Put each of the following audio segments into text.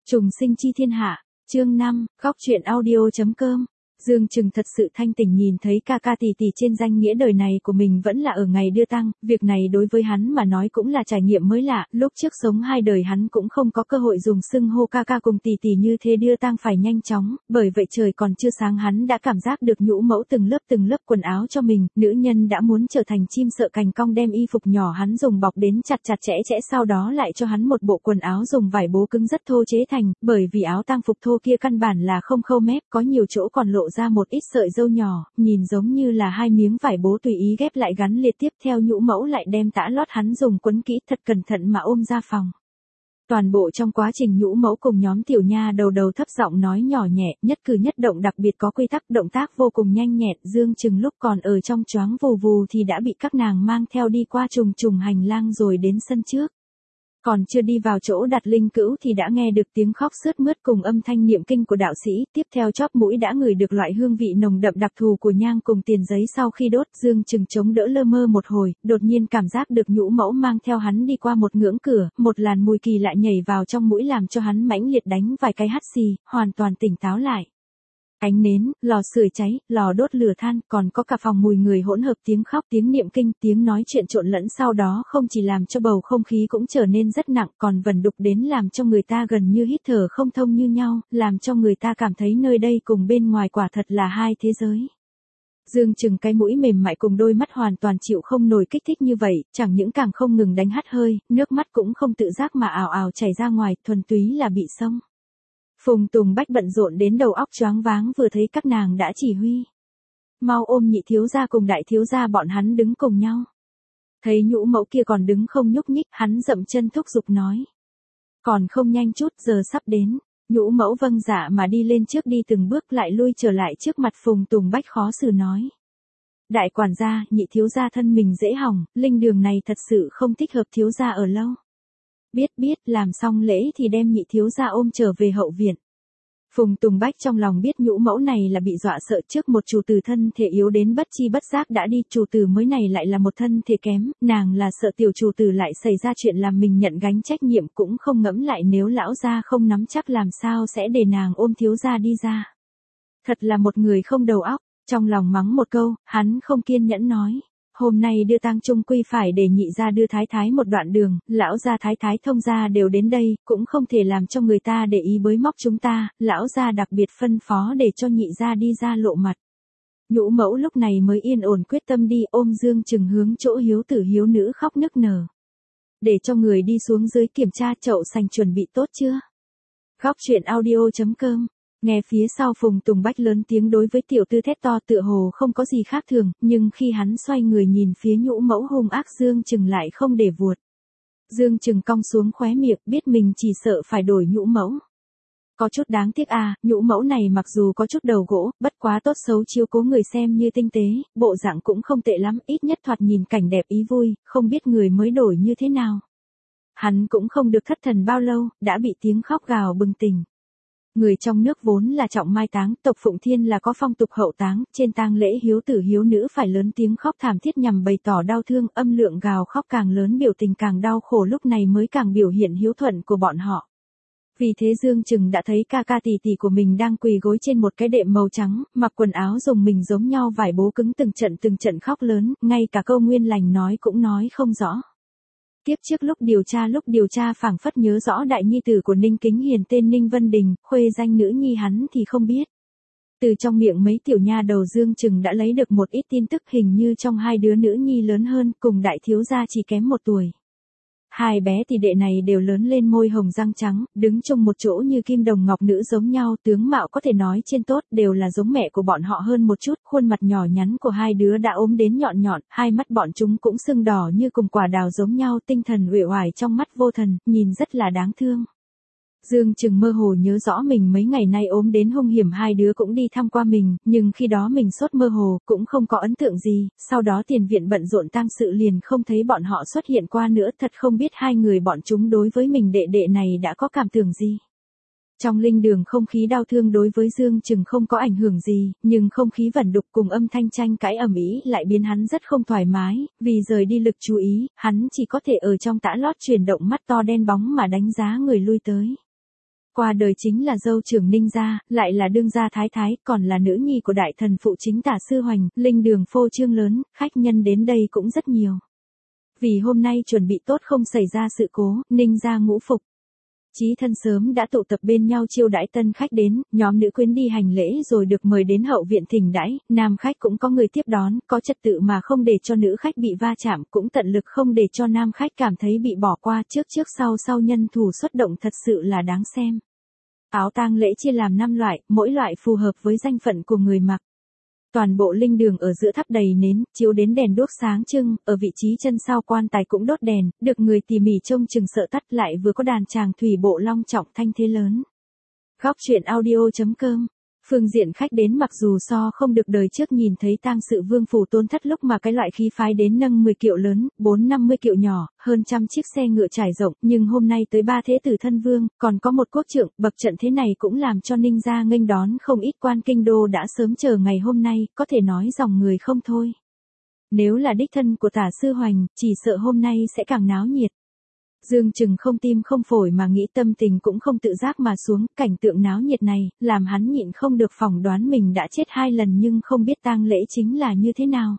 Trùng sinh chi thiên hạ, chương 5, góc truyện audio.com. Dương Trừng thật sự thanh tỉnh nhìn thấy ca ca tỷ tỷ trên danh nghĩa đời này của mình vẫn là ở ngày đưa tang, việc này đối với hắn mà nói cũng là trải nghiệm mới lạ, lúc trước sống hai đời hắn cũng không có cơ hội dùng xưng hô ca ca cùng tỷ tỷ như thế, đưa tang phải nhanh chóng, bởi vậy trời còn chưa sáng hắn đã cảm giác được nhũ mẫu từng lớp quần áo cho mình, nữ nhân đã muốn trở thành chim sợ cành cong đem y phục nhỏ hắn dùng bọc đến chặt chẽ sau đó lại cho hắn một bộ quần áo dùng vải bố cứng rất thô chế thành, bởi vì áo tang phục thô kia căn bản là không khâu mép, có nhiều chỗ còn lộ ra một ít sợi râu nhỏ, nhìn giống như là hai miếng vải bố tùy ý ghép lại gắn liệt tiếp theo. Nhũ mẫu lại đem tã lót hắn dùng quấn kỹ thật cẩn thận mà ôm ra phòng. Toàn bộ trong quá trình nhũ mẫu cùng nhóm tiểu nha đầu thấp giọng nói nhỏ nhẹ, nhất cử nhất động đặc biệt có quy tắc, động tác vô cùng nhanh nhẹn. Dương Trừng lúc còn ở trong choáng vù vù thì đã bị các nàng mang theo đi qua trùng hành lang rồi đến sân trước. Còn chưa đi vào chỗ đặt linh cữu thì đã nghe được tiếng khóc sướt mướt cùng âm thanh niệm kinh của đạo sĩ, tiếp theo chóp mũi đã ngửi được loại hương vị nồng đậm đặc thù của nhang cùng tiền giấy sau khi đốt. Dương Trừng chống đỡ lơ mơ một hồi, đột nhiên cảm giác được nhũ mẫu mang theo hắn đi qua một ngưỡng cửa, một làn mùi kỳ lạ nhảy vào trong mũi làm cho hắn mãnh liệt đánh vài cái hắt xì, hoàn toàn tỉnh táo lại. Ánh nến, lò sưởi cháy, lò đốt lửa than, còn có cả phòng mùi người hỗn hợp tiếng khóc, tiếng niệm kinh, tiếng nói chuyện trộn lẫn, sau đó không chỉ làm cho bầu không khí cũng trở nên rất nặng, còn vẩn đục đến làm cho người ta gần như hít thở không thông như nhau, làm cho người ta cảm thấy nơi đây cùng bên ngoài quả thật là hai thế giới. Dương Trừng cái mũi mềm mại cùng đôi mắt hoàn toàn chịu không nổi kích thích như vậy, chẳng những càng không ngừng đánh hắt hơi, nước mắt cũng không tự giác mà ào ào chảy ra ngoài, thuần túy là bị xông. Phùng Tùng Bách bận rộn đến đầu óc choáng váng vừa thấy các nàng đã chỉ huy. Mau ôm nhị thiếu gia cùng đại thiếu gia bọn hắn đứng cùng nhau. Thấy nhũ mẫu kia còn đứng không nhúc nhích, hắn dậm chân thúc giục nói. Còn không nhanh chút, giờ sắp đến. Nhũ mẫu vâng dạ mà đi lên trước, đi từng bước lại lui trở lại trước mặt Phùng Tùng Bách khó xử nói. Đại quản gia, nhị thiếu gia thân mình dễ hỏng, linh đường này thật sự không thích hợp thiếu gia ở lâu. Biết, làm xong lễ thì đem nhị thiếu gia ôm trở về hậu viện. Phùng Tùng Bách trong lòng biết nhũ mẫu này là bị dọa sợ, trước một chủ tử thân thể yếu đến bất chi bất giác đã đi, chủ tử mới này lại là một thân thể kém, nàng là sợ tiểu chủ tử lại xảy ra chuyện làm mình nhận gánh trách nhiệm, cũng không ngẫm lại nếu lão gia không nắm chắc làm sao sẽ để nàng ôm thiếu gia đi ra. Thật là một người không đầu óc, trong lòng mắng một câu, hắn không kiên nhẫn nói. Hôm nay đưa tang chung quy phải để nhị gia đưa thái thái một đoạn đường, lão gia thái thái thông gia đều đến đây, cũng không thể làm cho người ta để ý bới móc chúng ta, lão gia đặc biệt phân phó để cho nhị gia đi ra lộ mặt. Nhũ mẫu lúc này mới yên ổn quyết tâm đi, ôm Dương Trừng hướng chỗ hiếu tử hiếu nữ khóc nức nở. Để cho người đi xuống dưới kiểm tra chậu sành chuẩn bị tốt chưa? Góc truyện audio.com. Nghe phía sau Phùng Tùng Bách lớn tiếng đối với tiểu tư thét to, tựa hồ không có gì khác thường, nhưng khi hắn xoay người nhìn phía nhũ mẫu hung ác, Dương Trừng lại không để vuột. Dương Trừng cong xuống khóe miệng, biết mình chỉ sợ phải đổi nhũ mẫu. Có chút đáng tiếc à, nhũ mẫu này mặc dù có chút đầu gỗ, bất quá tốt xấu chiếu cố người xem như tinh tế, bộ dạng cũng không tệ lắm, ít nhất thoạt nhìn cảnh đẹp ý vui, không biết người mới đổi như thế nào. Hắn cũng không được thất thần bao lâu, đã bị tiếng khóc gào bừng tỉnh. Người trong nước vốn là trọng mai táng, tộc Phụng Thiên là có phong tục hậu táng, trên tang lễ hiếu tử hiếu nữ phải lớn tiếng khóc thảm thiết nhằm bày tỏ đau thương, âm lượng gào khóc càng lớn biểu tình càng đau khổ, lúc này mới càng biểu hiện hiếu thuận của bọn họ. Vì thế Dương Trừng đã thấy ca ca tỷ tỷ của mình đang quỳ gối trên một cái đệm màu trắng, mặc quần áo dùng mình giống nhau vải bố cứng, từng trận khóc lớn, ngay cả câu nguyên lành nói cũng nói không rõ. Tiếp trước lúc điều tra phảng phất nhớ rõ đại nhi tử của Ninh Kính Hiền tên Ninh Vân Đình, khuê danh nữ nhi hắn thì không biết. Từ trong miệng mấy tiểu nha đầu Dương Trừng đã lấy được một ít tin tức, hình như trong hai đứa nữ nhi lớn hơn, cùng đại thiếu gia chỉ kém 1 tuổi. Hai bé thì đệ này đều lớn lên, môi hồng răng trắng, đứng chung một chỗ như kim đồng ngọc nữ giống nhau, tướng mạo có thể nói trên tốt, đều là giống mẹ của bọn họ hơn một chút, khuôn mặt nhỏ nhắn của hai đứa đã ốm đến nhọn, hai mắt bọn chúng cũng sưng đỏ như cùng quả đào giống nhau, tinh thần uể oải trong mắt vô thần, nhìn rất là đáng thương. Dương Trừng mơ hồ nhớ rõ mình mấy ngày nay ốm đến hung hiểm, hai đứa cũng đi thăm qua mình, nhưng khi đó mình sốt mơ hồ, cũng không có ấn tượng gì, sau đó tiền viện bận rộn tang sự liền không thấy bọn họ xuất hiện qua nữa, thật không biết hai người bọn chúng đối với mình đệ đệ này đã có cảm tưởng gì. Trong linh đường không khí đau thương đối với Dương Trừng không có ảnh hưởng gì, nhưng không khí vẩn đục cùng âm thanh tranh cãi ầm ĩ lại biến hắn rất không thoải mái, vì rời đi lực chú ý, hắn chỉ có thể ở trong tã lót chuyển động mắt to đen bóng mà đánh giá người lui tới. qua đời chính là dâu trưởng Ninh gia, lại là đương gia thái thái, còn là nữ nhi của đại thần phụ chính Tả Sư Hoành, linh đường phô trương lớn, khách nhân đến đây cũng rất nhiều. Vì hôm nay chuẩn bị tốt không xảy ra sự cố, Ninh gia ngũ phục chí thân sớm đã tụ tập bên nhau chiêu đãi tân khách đến, nhóm nữ quyến đi hành lễ rồi được mời đến hậu viện thỉnh đãi, nam khách cũng có người tiếp đón, có trật tự mà không để cho nữ khách bị va chạm, cũng tận lực không để cho nam khách cảm thấy bị bỏ qua, trước sau nhân thủ xuất động thật sự là đáng xem. Áo tang lễ chia làm 5 loại, mỗi loại phù hợp với danh phận của người mặc. Toàn bộ linh đường ở giữa thắp đầy nến, chiếu đến đèn đuốc sáng trưng, ở vị trí chân sau quan tài cũng đốt đèn, được người tỉ mỉ trông chừng sợ tắt, lại vừa có đàn tràng thủy bộ long trọng thanh thế lớn. Góc truyện audio.com. Phương diện khách đến mặc dù so không được đời trước nhìn thấy tang sự vương phủ tôn thất lúc mà cái loại khí phái đến nâng 10 kiệu lớn, 4-50 kiệu nhỏ, hơn trăm chiếc xe ngựa trải rộng, nhưng hôm nay tới 3 thế tử thân vương, còn có một quốc trượng, bậc trận thế này cũng làm cho Ninh gia nghênh đón không ít quan kinh đô đã sớm chờ ngày hôm nay, có thể nói dòng người không thôi. Nếu là đích thân của Tả Sư Hoành, chỉ sợ hôm nay sẽ càng náo nhiệt. Dương Trừng không tim không phổi mà nghĩ, tâm tình cũng không tự giác mà xuống, cảnh tượng náo nhiệt này, làm hắn nhịn không được phỏng đoán mình đã chết 2 lần nhưng không biết tang lễ chính là như thế nào.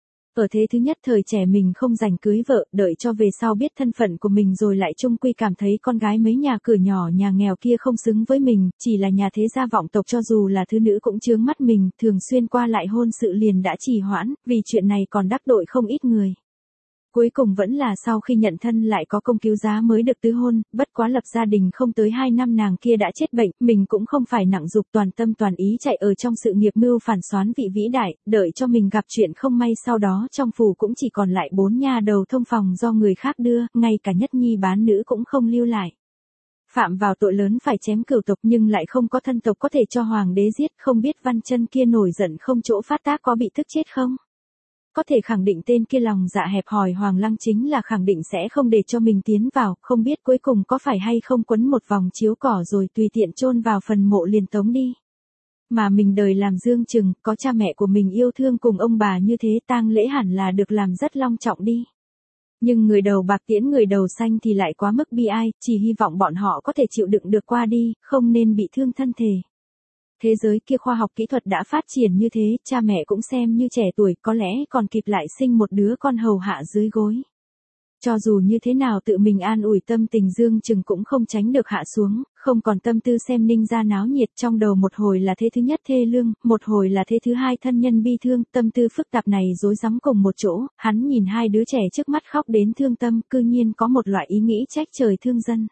Ở thế thứ nhất thời trẻ mình không giành cưới vợ, đợi cho về sau biết thân phận của mình rồi lại chung quy cảm thấy con gái mấy nhà cửa nhỏ nhà nghèo kia không xứng với mình, chỉ là nhà thế gia vọng tộc, cho dù là thứ nữ cũng chướng mắt mình, thường xuyên qua lại hôn sự liền đã trì hoãn, vì chuyện này còn đắc tội không ít người. Cuối cùng vẫn là sau khi nhận thân lại có công cứu giá mới được tứ hôn, bất quá lập gia đình không tới 2 năm nàng kia đã chết bệnh, mình cũng không phải nặng dục, toàn tâm toàn ý chạy ở trong sự nghiệp mưu phản soán vị vĩ đại, đợi cho mình gặp chuyện không may sau đó trong phủ cũng chỉ còn lại 4 nha đầu thông phòng do người khác đưa, ngay cả nhất nhi bán nữ cũng không lưu lại. Phạm vào tội lớn phải chém cửu tộc nhưng lại không có thân tộc có thể cho hoàng đế giết, không biết Văn Chân kia nổi giận không chỗ phát tác có bị tức chết không? Có thể khẳng định tên kia lòng dạ hẹp hòi Hoàng Lăng chính là khẳng định sẽ không để cho mình tiến vào, không biết cuối cùng có phải hay không quấn một vòng chiếu cỏ rồi tùy tiện chôn vào phần mộ liền tống đi. Mà mình đời làm Dương Trừng, có cha mẹ của mình yêu thương cùng ông bà như thế, tang lễ hẳn là được làm rất long trọng đi. Nhưng người đầu bạc tiễn người đầu xanh thì lại quá mức bi ai, chỉ hy vọng bọn họ có thể chịu đựng được qua đi, không nên bị thương thân thể. Thế giới kia khoa học kỹ thuật đã phát triển như thế, cha mẹ cũng xem như trẻ tuổi, có lẽ còn kịp lại sinh một đứa con hầu hạ dưới gối. Cho dù như thế nào tự mình an ủi tâm tình Dương Trừng cũng không tránh được hạ xuống, không còn tâm tư xem Ninh gia náo nhiệt, trong đầu một hồi là thế thứ nhất thê lương, một hồi là thế thứ hai thân nhân bi thương, tâm tư phức tạp này rối rắm cùng một chỗ, hắn nhìn 2 đứa trẻ trước mắt khóc đến thương tâm, cư nhiên có một loại ý nghĩ trách trời thương dân.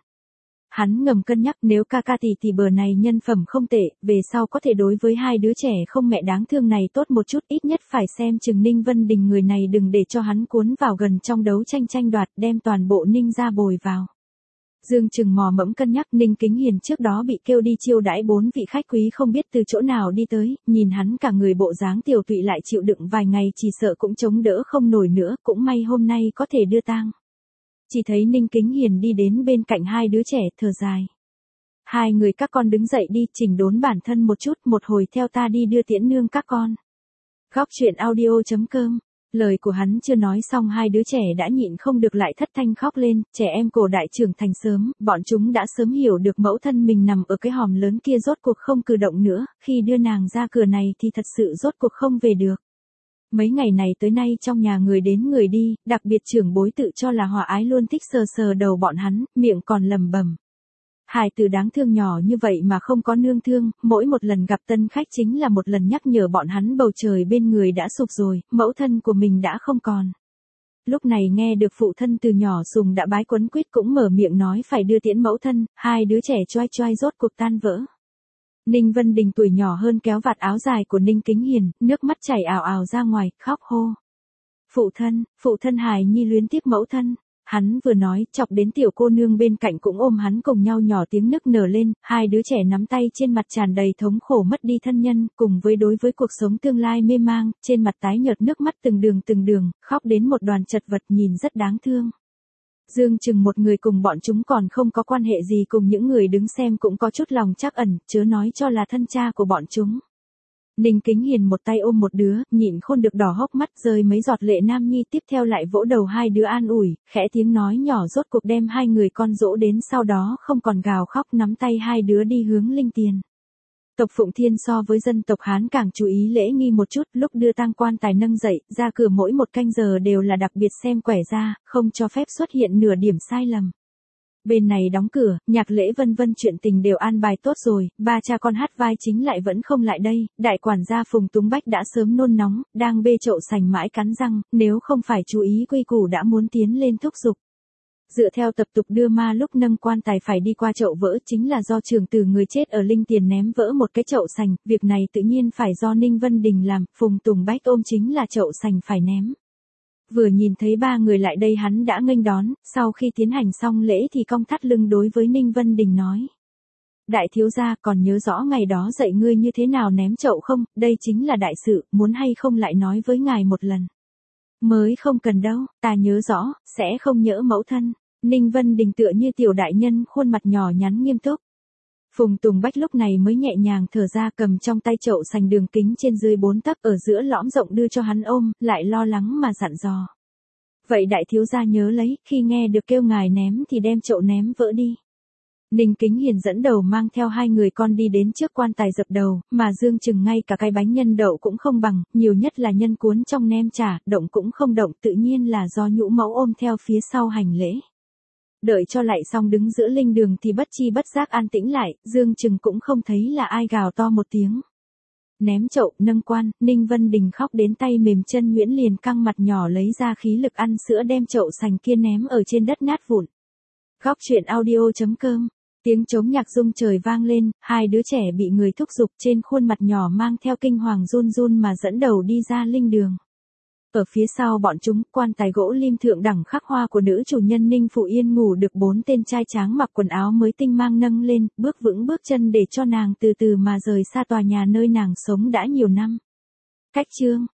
Hắn ngầm cân nhắc nếu ca tỷ bờ này nhân phẩm không tệ, về sau có thể đối với 2 đứa trẻ không mẹ đáng thương này tốt một chút, ít nhất phải xem chừng Ninh Vân Đình người này đừng để cho hắn cuốn vào gần trong đấu tranh đoạt, đem toàn bộ Ninh gia bồi vào. Dương Trừng mò mẫm cân nhắc, Ninh Kính Hiền trước đó bị kêu đi chiêu đãi 4 vị khách quý không biết từ chỗ nào đi tới, nhìn hắn cả người bộ dáng tiều tụy lại chịu đựng vài ngày chỉ sợ cũng chống đỡ không nổi nữa, cũng may hôm nay có thể đưa tang. Chỉ thấy Ninh Kính Hiền đi đến bên cạnh 2 đứa trẻ, thở dài. 2 người các con đứng dậy đi, chỉnh đốn bản thân một chút, một hồi theo ta đi đưa tiễn nương các con. Góc truyện audio.com. Lời của hắn chưa nói xong 2 đứa trẻ đã nhịn không được lại thất thanh khóc lên, trẻ em cổ đại trưởng thành sớm, bọn chúng đã sớm hiểu được mẫu thân mình nằm ở cái hòm lớn kia rốt cuộc không cử động nữa, khi đưa nàng ra cửa này thì thật sự rốt cuộc không về được. Mấy ngày này tới nay trong nhà người đến người đi, đặc biệt trưởng bối tự cho là hòa ái luôn thích sờ sờ đầu bọn hắn, miệng còn lầm bầm. Hài tử đáng thương nhỏ như vậy mà không có nương thương, mỗi một lần gặp tân khách chính là một lần nhắc nhở bọn hắn bầu trời bên người đã sụp rồi, mẫu thân của mình đã không còn. Lúc này nghe được phụ thân từ nhỏ Sùng đã bái quấn quýt cũng mở miệng nói phải đưa tiễn mẫu thân, 2 đứa trẻ choai rốt cuộc tan vỡ. Ninh Vân Đình tuổi nhỏ hơn kéo vạt áo dài của Ninh Kính Hiền, nước mắt chảy ào ào ra ngoài, khóc hô. Phụ thân hài nhi luyến tiếc mẫu thân. Hắn vừa nói, chọc đến tiểu cô nương bên cạnh cũng ôm hắn cùng nhau nhỏ tiếng nức nở lên, 2 đứa trẻ nắm tay trên mặt tràn đầy thống khổ mất đi thân nhân, cùng với đối với cuộc sống tương lai mê mang, trên mặt tái nhợt nước mắt từng đường, khóc đến một đoàn chật vật nhìn rất đáng thương. Dương Trừng một người cùng bọn chúng còn không có quan hệ gì cùng những người đứng xem cũng có chút lòng trắc ẩn, chớ nói cho là thân cha của bọn chúng. Ninh Kính Hiền một tay ôm một đứa, nhịn khôn được đỏ hốc mắt rơi mấy giọt lệ nam nhi, tiếp theo lại vỗ đầu hai đứa an ủi, khẽ tiếng nói nhỏ rốt cuộc đem hai người con dỗ đến, sau đó không còn gào khóc, nắm tay hai đứa đi hướng linh tiền. Tộc Phụng Thiên so với dân tộc Hán càng chú ý lễ nghi một chút, lúc đưa tang quan tài nâng dậy, ra cửa mỗi một canh giờ đều là đặc biệt xem quẻ ra, không cho phép xuất hiện nửa điểm sai lầm. Bên này đóng cửa, nhạc lễ vân vân chuyện tình đều an bài tốt rồi, ba cha con hát vai chính lại vẫn không lại đây, đại quản gia Phùng Túng Bách đã sớm nôn nóng, đang bê chậu sành mãi cắn răng, nếu không phải chú ý quy củ đã muốn tiến lên thúc giục. Dựa theo tập tục đưa ma lúc nâng quan tài phải đi qua chậu vỡ, chính là do trưởng tử người chết ở linh tiền ném vỡ một cái chậu sành, việc này tự nhiên phải do Ninh Vân Đình làm, Phùng Tùng Bách ôm chính là chậu sành phải ném. Vừa nhìn thấy ba người lại đây hắn đã nghênh đón, sau khi tiến hành xong lễ thì cong thắt lưng đối với Ninh Vân Đình nói. Đại thiếu gia còn nhớ rõ ngày đó dạy ngươi như thế nào ném chậu không, đây chính là đại sự, muốn hay không lại nói với ngài một lần. Mới không cần đâu, ta nhớ rõ, sẽ không nhỡ mẫu thân. Ninh Vân Đình tựa như tiểu đại nhân, khuôn mặt nhỏ nhắn nghiêm túc. Phùng Tùng Bách lúc này mới nhẹ nhàng thở ra, cầm trong tay chậu sành đường kính trên dưới 4 tấc ở giữa lõm rộng đưa cho hắn ôm, lại lo lắng mà dặn dò. Vậy đại thiếu gia nhớ lấy, khi nghe được kêu ngài ném thì đem chậu ném vỡ đi. Ninh Kính Hiền dẫn đầu mang theo hai người con đi đến trước quan tài dập đầu, mà Dương Trừng ngay cả cái bánh nhân đậu cũng không bằng, nhiều nhất là nhân cuốn trong nem chả, động cũng không động, tự nhiên là do nhũ mẫu ôm theo phía sau hành lễ. Đợi cho lại xong đứng giữa linh đường thì bất chi bất giác an tĩnh lại, Dương Trừng cũng không thấy là ai gào to một tiếng. Ném chậu, nâng quan, Ninh Vân Đình khóc đến tay mềm chân nhũn, liền căng mặt nhỏ lấy ra khí lực ăn sữa đem chậu sành kia ném ở trên đất nát vụn. Góc truyện audio.com. Tiếng trống nhạc rung trời vang lên, hai đứa trẻ bị người thúc giục, trên khuôn mặt nhỏ mang theo kinh hoàng run run mà dẫn đầu đi ra linh đường. Ở phía sau bọn chúng, quan tài gỗ lim thượng đẳng khắc hoa của nữ chủ nhân Ninh Phụ Yên ngủ được 4 tên trai tráng mặc quần áo mới tinh mang nâng lên, bước vững bước chân để cho nàng từ từ mà rời xa tòa nhà nơi nàng sống đã nhiều năm. Cách chương